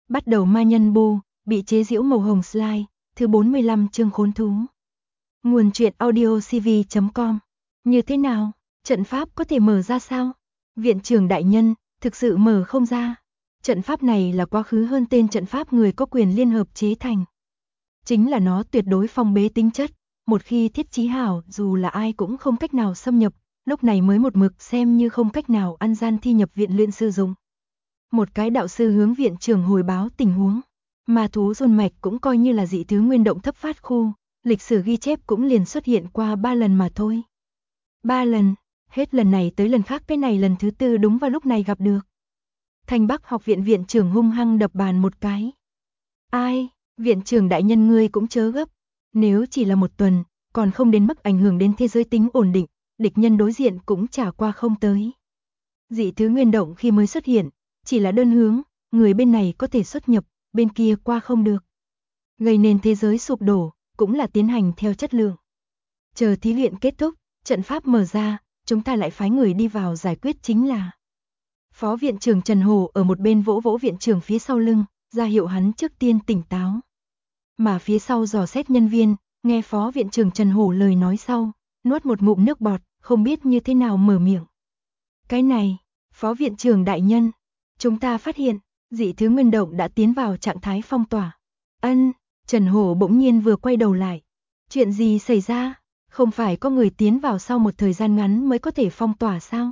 Bắt đầu ma nhân bu, bị chế giễu màu hồng slide, thứ 45 chương khốn thú. Nguồn truyện audio cv.com. Như thế nào? Trận pháp có thể mở ra sao? Viện trưởng đại nhân, thực sự mở không ra. Trận pháp này là quá khứ hơn tên trận pháp người có quyền liên hợp chế thành. Chính là nó tuyệt đối phong bế tính chất, một khi thiết trí hảo dù là ai cũng không cách nào xâm nhập, lúc này mới một mực xem như không cách nào ăn gian thi nhập viện luyện sư dùng. Một cái đạo sư hướng viện trưởng hồi báo tình huống. Ma thú rôn mạch cũng coi như là dị thứ nguyên động thấp phát khu, lịch sử ghi chép cũng liền xuất hiện qua 3 lần mà thôi. 3 lần, hết lần này tới lần khác, cái này lần thứ 4 đúng vào lúc này gặp được. Thanh Bắc học viện viện trưởng hung hăng đập bàn một cái. Ai, viện trưởng đại nhân ngươi cũng chớ gấp, nếu chỉ là một tuần, còn không đến mức ảnh hưởng đến thế giới tính ổn định, địch nhân đối diện cũng trả qua không tới. Dị thứ nguyên động khi mới xuất hiện, chỉ là đơn hướng, người bên này có thể xuất nhập, bên kia qua không được. Gây nên thế giới sụp đổ, cũng là tiến hành theo chất lượng. Chờ thí luyện kết thúc, trận pháp mở ra, chúng ta lại phái người đi vào giải quyết chính là. Phó viện trưởng Trần Hồ ở một bên vỗ vỗ viện trưởng phía sau lưng, ra hiệu hắn trước tiên tỉnh táo. Mà phía sau dò xét nhân viên, nghe phó viện trưởng Trần Hồ lời nói sau, nuốt một ngụm nước bọt, không biết như thế nào mở miệng. Cái này, phó viện trưởng đại nhân, chúng ta phát hiện, dị thứ nguyên động đã tiến vào trạng thái phong tỏa. Trần Hổ bỗng nhiên vừa quay đầu lại. Chuyện gì xảy ra? Không phải có người tiến vào sau một thời gian ngắn mới có thể phong tỏa sao?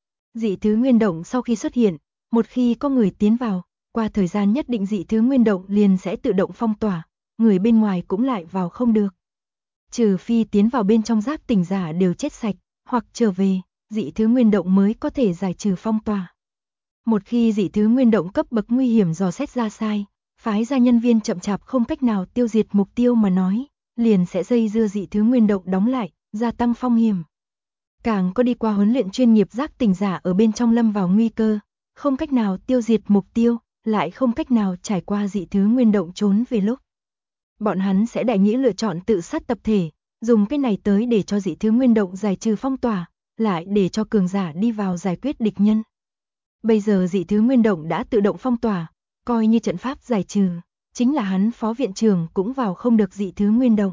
Dị thứ nguyên động sau khi xuất hiện, một khi có người tiến vào, qua thời gian nhất định dị thứ nguyên động liền sẽ tự động phong tỏa, người bên ngoài cũng lại vào không được. Trừ phi tiến vào bên trong giác tỉnh giả đều chết sạch, hoặc trở về, dị thứ nguyên động mới có thể giải trừ phong tỏa. Một khi dị thứ nguyên động cấp bậc nguy hiểm dò xét ra sai, phái ra nhân viên chậm chạp không cách nào tiêu diệt mục tiêu mà nói, liền sẽ dây dưa dị thứ nguyên động đóng lại, gia tăng phong hiểm. Càng có đi qua huấn luyện chuyên nghiệp giác tỉnh giả ở bên trong lâm vào nguy cơ, không cách nào tiêu diệt mục tiêu, lại không cách nào trải qua dị thứ nguyên động trốn về lúc. Bọn hắn sẽ đại nghĩa lựa chọn tự sát tập thể, dùng cái này tới để cho dị thứ nguyên động giải trừ phong tỏa, lại để cho cường giả đi vào giải quyết địch nhân. Bây giờ dị thứ nguyên động đã tự động phong tỏa, coi như trận pháp giải trừ, chính là hắn phó viện trưởng cũng vào không được dị thứ nguyên động.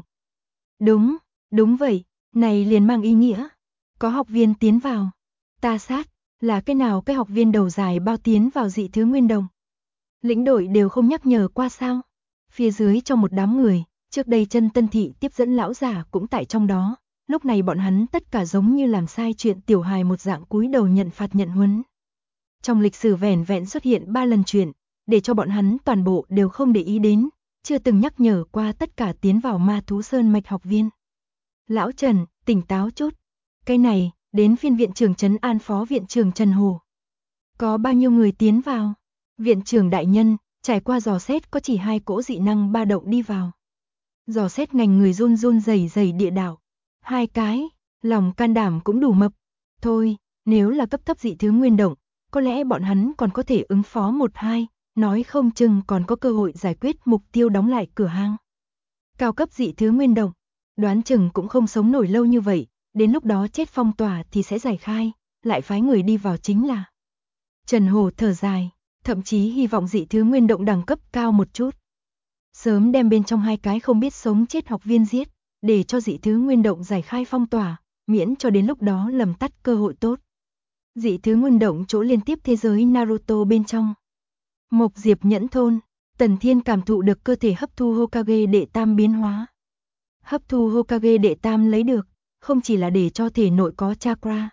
Đúng vậy, này liền mang ý nghĩa. Có học viên tiến vào. Ta sát, là cái nào cái học viên đầu dài bao tiến vào dị thứ nguyên động? Lĩnh đội đều không nhắc nhở qua sao? Phía dưới trong một đám người, trước đây chân Tân Thị tiếp dẫn lão giả cũng tại trong đó, lúc này bọn hắn tất cả giống như làm sai chuyện tiểu hài một dạng cúi đầu nhận phạt nhận huấn. Trong lịch sử vẻn vẹn xuất hiện 3 lần chuyện, để cho bọn hắn toàn bộ đều không để ý đến, chưa từng nhắc nhở qua tất cả tiến vào ma thú sơn mạch học viên. Lão Trần, tỉnh táo chút. Cái này, đến phiên viện trưởng trấn an phó viện trưởng Trần Hồ. Có bao nhiêu người tiến vào? Viện trưởng đại nhân, trải qua dò xét có chỉ 2 cỗ dị năng ba động đi vào. Dò xét ngành người run run rẩy rẩy địa đạo. 2 cái, lòng can đảm cũng đủ mập. Thôi, nếu là cấp thấp dị thứ nguyên động, có lẽ bọn hắn còn có thể ứng phó 1-2, nói không chừng còn có cơ hội giải quyết mục tiêu đóng lại cửa hang. Cao cấp dị thứ nguyên động, đoán chừng cũng không sống nổi lâu như vậy, đến lúc đó chết phong tỏa thì sẽ giải khai, lại phái người đi vào chính là. Trần Hồ thở dài, thậm chí hy vọng dị thứ nguyên động đẳng cấp cao một chút. Sớm đem bên trong 2 cái không biết sống chết học viên giết, để cho dị thứ nguyên động giải khai phong tỏa, miễn cho đến lúc đó lầm tắt cơ hội tốt. Dị thứ nguyên động chỗ liên tiếp thế giới Naruto bên trong. Mộc Diệp nhẫn thôn, Tần Thiên cảm thụ được cơ thể hấp thu Hokage đệ tam biến hóa. Hấp thu Hokage đệ tam lấy được, không chỉ là để cho thể nội có chakra.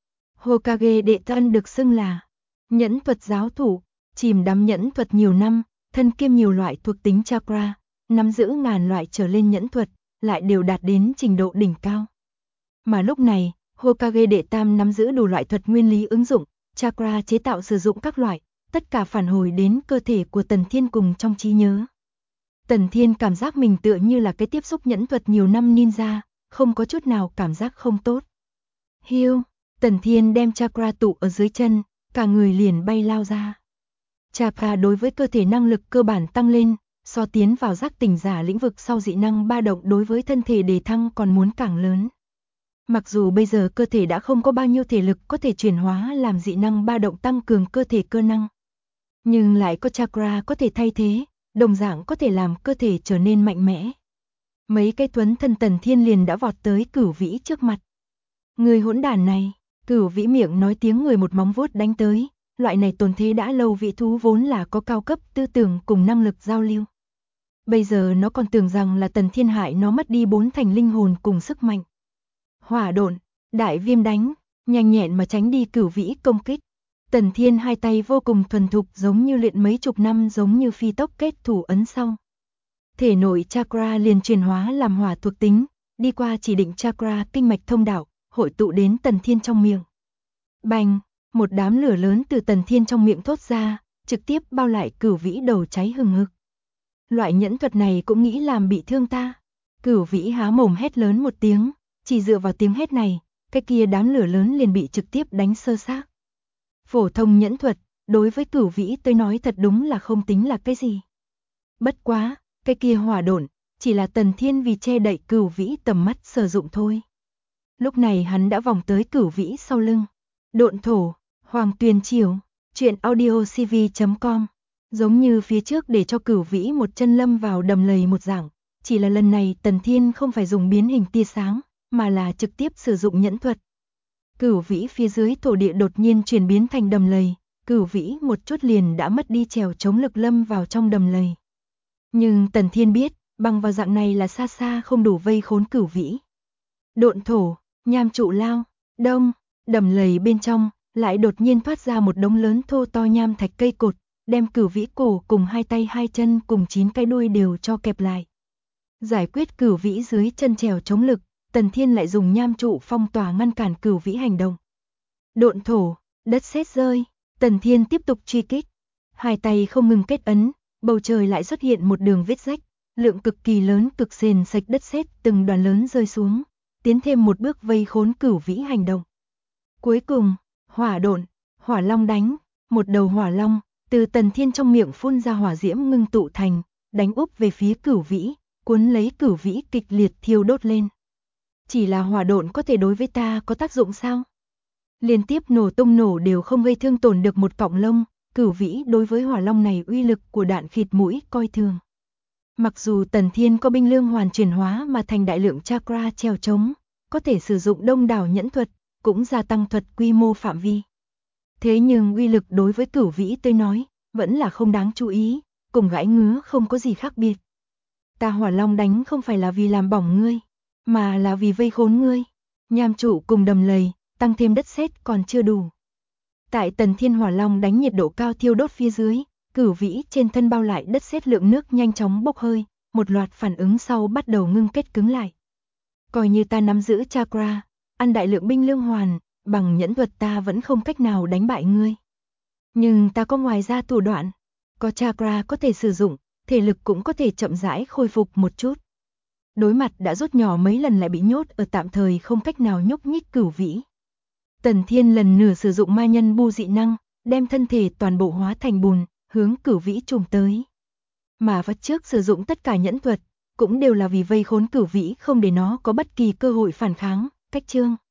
Hokage đệ tam được xưng là nhẫn thuật giáo thủ, chìm đắm nhẫn thuật nhiều năm, thân kiêm nhiều loại thuộc tính chakra, nắm giữ ngàn loại trở lên nhẫn thuật, lại đều đạt đến trình độ đỉnh cao. Mà lúc này, Hokage đệ tam nắm giữ đủ loại thuật nguyên lý ứng dụng, chakra chế tạo sử dụng các loại, tất cả phản hồi đến cơ thể của Tần Thiên cùng trong trí nhớ. Tần Thiên cảm giác mình tựa như là cái tiếp xúc nhẫn thuật nhiều năm ninja, không có chút nào cảm giác không tốt. Hiu, Tần Thiên đem chakra tụ ở dưới chân, cả người liền bay lao ra. Chakra đối với cơ thể năng lực cơ bản tăng lên, so tiến vào giác tỉnh giả lĩnh vực sau dị năng ba động đối với thân thể đề thăng còn muốn càng lớn. Mặc dù bây giờ cơ thể đã không có bao nhiêu thể lực có thể chuyển hóa làm dị năng ba động tăng cường cơ thể cơ năng. Nhưng lại có chakra có thể thay thế, đồng dạng có thể làm cơ thể trở nên mạnh mẽ. Mấy cái tuấn thân Tần Thiên liền đã vọt tới Cửu Vĩ trước mặt. Người hỗn đản này, Cửu Vĩ miệng nói tiếng người một móng vuốt đánh tới, loại này tồn thế đã lâu vĩ thú vốn là có cao cấp tư tưởng cùng năng lực giao lưu. Bây giờ nó còn tưởng rằng là Tần Thiên hại nó mất đi 4 thành linh hồn cùng sức mạnh. Hỏa độn, đại viêm đánh, nhanh nhẹn mà tránh đi Cửu Vĩ công kích. Tần Thiên hai tay vô cùng thuần thục giống như luyện mấy chục năm, giống như phi tốc kết thủ ấn xong. Thể nội chakra liền chuyển hóa làm hỏa thuộc tính, đi qua chỉ định chakra kinh mạch thông đạo, hội tụ đến Tần Thiên trong miệng. Bành, một đám lửa lớn từ Tần Thiên trong miệng thốt ra, trực tiếp bao lại Cửu Vĩ đầu cháy hừng hực. Loại nhẫn thuật này cũng nghĩ làm bị thương ta. Cửu Vĩ há mồm hét lớn một tiếng, chỉ dựa vào tiếng hét này, cái kia đám lửa lớn liền bị trực tiếp đánh sơ xác. Phổ thông nhẫn thuật, đối với Cửu Vĩ tôi nói thật đúng là không tính là cái gì. Bất quá, cái kia hỏa độn, chỉ là Tần Thiên vì che đậy Cửu Vĩ tầm mắt sử dụng thôi. Lúc này hắn đã vòng tới Cửu Vĩ sau lưng. Độn thổ, Hoàng Tuyền Triều, truyện audiocv.com. Giống như phía trước để cho Cửu Vĩ một chân lâm vào đầm lầy một dạng, chỉ là lần này Tần Thiên không phải dùng biến hình tia sáng, mà là trực tiếp sử dụng nhẫn thuật. Cửu Vĩ phía dưới thổ địa đột nhiên chuyển biến thành đầm lầy, Cửu Vĩ một chút liền đã mất đi trèo chống lực lâm vào trong đầm lầy. Nhưng Tần Thiên biết, bằng vào dạng này là xa xa không đủ vây khốn Cửu Vĩ. Độn thổ, nham trụ lao, đông, đầm lầy bên trong, lại đột nhiên thoát ra một đống lớn thô to nham thạch cây cột, đem Cửu Vĩ cổ cùng hai tay hai chân cùng 9 cái đuôi đều cho kẹp lại. Giải quyết Cửu Vĩ dưới chân trèo chống lực, Tần Thiên lại dùng nham trụ phong tỏa ngăn cản Cửu Vĩ hành động. Độn thổ, đất sét rơi, Tần Thiên tiếp tục truy kích. Hai tay không ngừng kết ấn, bầu trời lại xuất hiện một đường vết rách, lượng cực kỳ lớn cực sền sạch đất sét từng đoàn lớn rơi xuống, tiến thêm một bước vây khốn Cửu Vĩ hành động. Cuối cùng, hỏa độn, hỏa long đánh, một đầu hỏa long từ Tần Thiên trong miệng phun ra hỏa diễm ngưng tụ thành, đánh úp về phía Cửu Vĩ, cuốn lấy Cửu Vĩ kịch liệt thiêu đốt lên. Chỉ là hỏa độn có thể đối với ta có tác dụng sao? Liên tiếp nổ tung nổ đều không gây thương tổn được một cọng lông, Cửu Vĩ đối với hỏa long này uy lực của đạn khịt mũi coi thường. Mặc dù Tần Thiên có binh lương hoàn chuyển hóa mà thành đại lượng chakra treo chống, có thể sử dụng đông đảo nhẫn thuật, cũng gia tăng thuật quy mô phạm vi. Thế nhưng uy lực đối với Cửu Vĩ tôi nói, vẫn là không đáng chú ý, cùng gãi ngứa không có gì khác biệt. Ta hỏa long đánh không phải là vì làm bỏng ngươi, mà là vì vây khốn ngươi. Nham trụ cùng đầm lầy, tăng thêm đất sét còn chưa đủ. Tại Tần Thiên hỏa long đánh nhiệt độ cao thiêu đốt phía dưới, Cửu Vĩ trên thân bao lại đất sét lượng nước nhanh chóng bốc hơi, một loạt phản ứng sau bắt đầu ngưng kết cứng lại. Coi như ta nắm giữ chakra, ăn đại lượng binh lương hoàn, bằng nhẫn thuật ta vẫn không cách nào đánh bại ngươi. Nhưng ta có ngoài ra thủ đoạn, có chakra có thể sử dụng, thể lực cũng có thể chậm rãi khôi phục một chút. Đối mặt đã rút nhỏ mấy lần lại bị nhốt ở tạm thời không cách nào nhúc nhích Cửu Vĩ. Tần Thiên lần nửa sử dụng ma nhân bu dị năng, đem thân thể toàn bộ hóa thành bùn, hướng Cửu Vĩ trùm tới. Mà vật trước sử dụng tất cả nhẫn thuật, cũng đều là vì vây khốn Cửu Vĩ không để nó có bất kỳ cơ hội phản kháng, cách chương.